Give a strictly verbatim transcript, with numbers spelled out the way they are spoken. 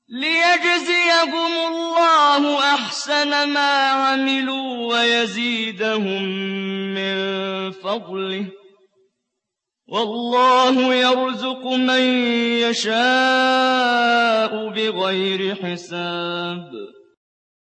لِيَجْزِيَهُمُ اللَّهُ أَحْسَنَ مَا عَمِلُوا وَيَزِيدَهُم مِّن فَضْلِهِ ۗ وَاللَّهُ يَرْزُقُ مَن يَشَاءُ بِغَيْرِ حِسَابٍ